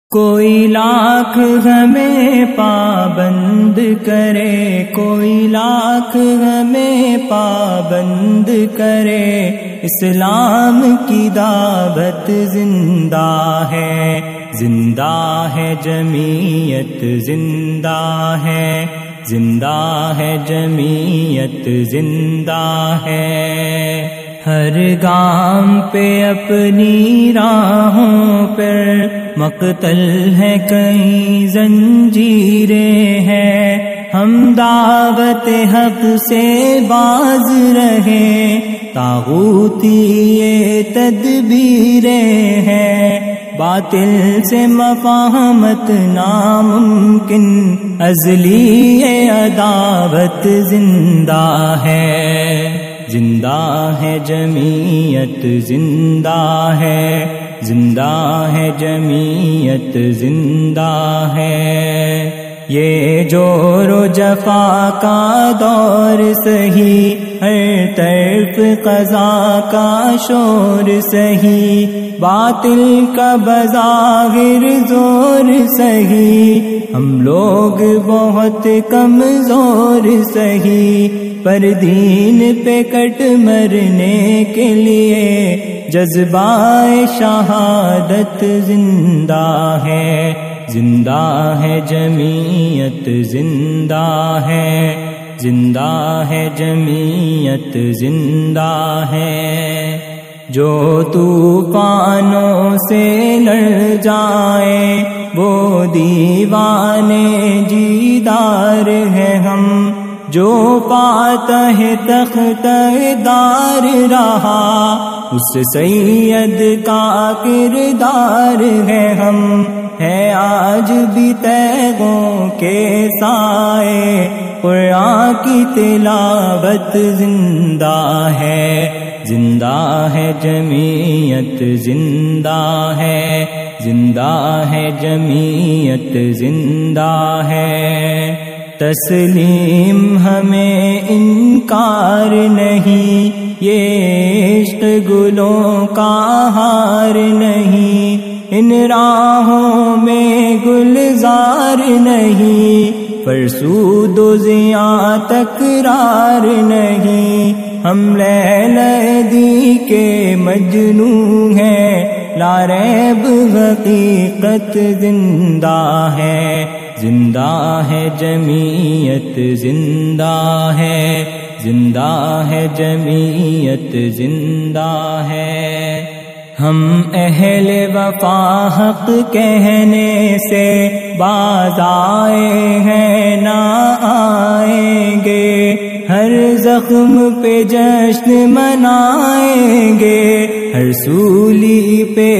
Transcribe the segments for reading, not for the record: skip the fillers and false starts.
کوئی لاکھ ہمیں پابند کرے، کوئی لاکھ ہمیں پابند کرے، اسلام کی دعوت زندہ ہے، زندہ ہے جمعیت، زندہ ہے، زندہ ہے جمعیت، زندہ ہے۔ ہر گام پہ اپنی راہوں پر مقتل ہے، کئی زنجیریں ہیں، ہم دعوت حق سے باز رہے، طاغوتی یہ تدبیریں ہیں، باطل سے مفاہمت ناممکن، ازلی یہ عداوت زندہ ہے، زندہ ہے جمعیت، زندہ ہے، زندہ ہے جمعیت، زندہ ہے۔ یہ جور و جفا کا دور سہی، ہر طرف قضا کا شور سہی، باطل کا بظاہر زور سہی، ہم لوگ بہت کمزور سہی، پر دین پہ کٹ مرنے کے لیے جذبہ شہادت زندہ ہے، زندہ ہے جمعیت، زندہ ہے، زندہ ہے جمعیت، زندہ ہے۔ جو طوفانوں سے لڑ جائیں وہ دیوانے جیدار ہے ہم، جو فاتح تخت دار رہا اس سید کا کردار ہے ہم، ہے آج بھی تیغوں کے سائے، قرآن کی تلاوت زندہ ہے، زندہ ہے جمعیت، زندہ ہے، زندہ ہے جمعیت، زندہ ہے۔ تسلیم ہمیں انکار نہیں، یہ عشق گلوں کا ہار نہیں، ان راہوں میں گلزار نہیں، فرسود و زیاں تکرار نہیں، ہم لیلی کے مجنوں ہیں، لا ریب حقیقت زندہ ہے، زندہ ہے جمعیت، زندہ ہے، زندہ ہے جمعیت، زندہ ہے۔ ہم اہل وفا حق کہنے سے باز آئے ہیں، نہ آئیں گے، ہر زخم پہ جشن منائیں گے، ہر سولی پہ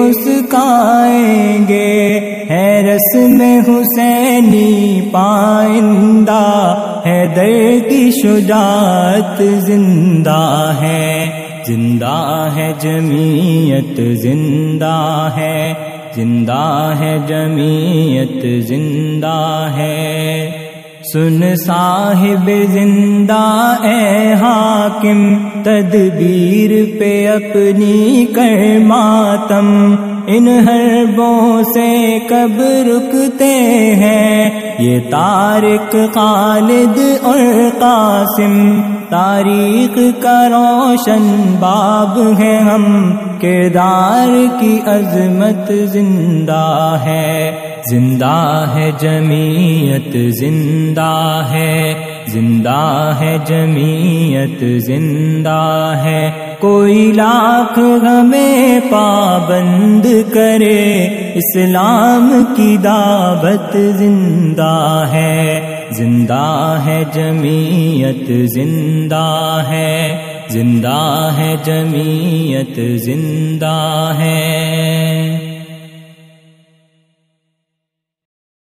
مسکائیں گے، ہے رسم حسینی پائندہ، حیدر کی شجاعت زندہ ہے، زندہ ہے جمعیت، زندہ ہے، زندہ ہے جمعیت، زندہ ہے۔ سن صاحب زندہ اے حاکم، تدبیر پہ اپنی کر ماتم، ان حربوں سے کب رکتے ہیں، یہ طارق، خالد اور قاسم، تاریخ کا روشن باب ہے ہم، کردار کی عظمت زندہ ہے، زندہ ہے جمعیت، زندہ ہے، زندہ ہے جمعیت، زندہ ہے۔ کوئی لاکھ ہمیں پابند کرے، اسلام کی دعوت زندہ ہے، زندہ ہے جمعیت، زندہ ہے، زندہ ہے جمعیت، زندہ ہے۔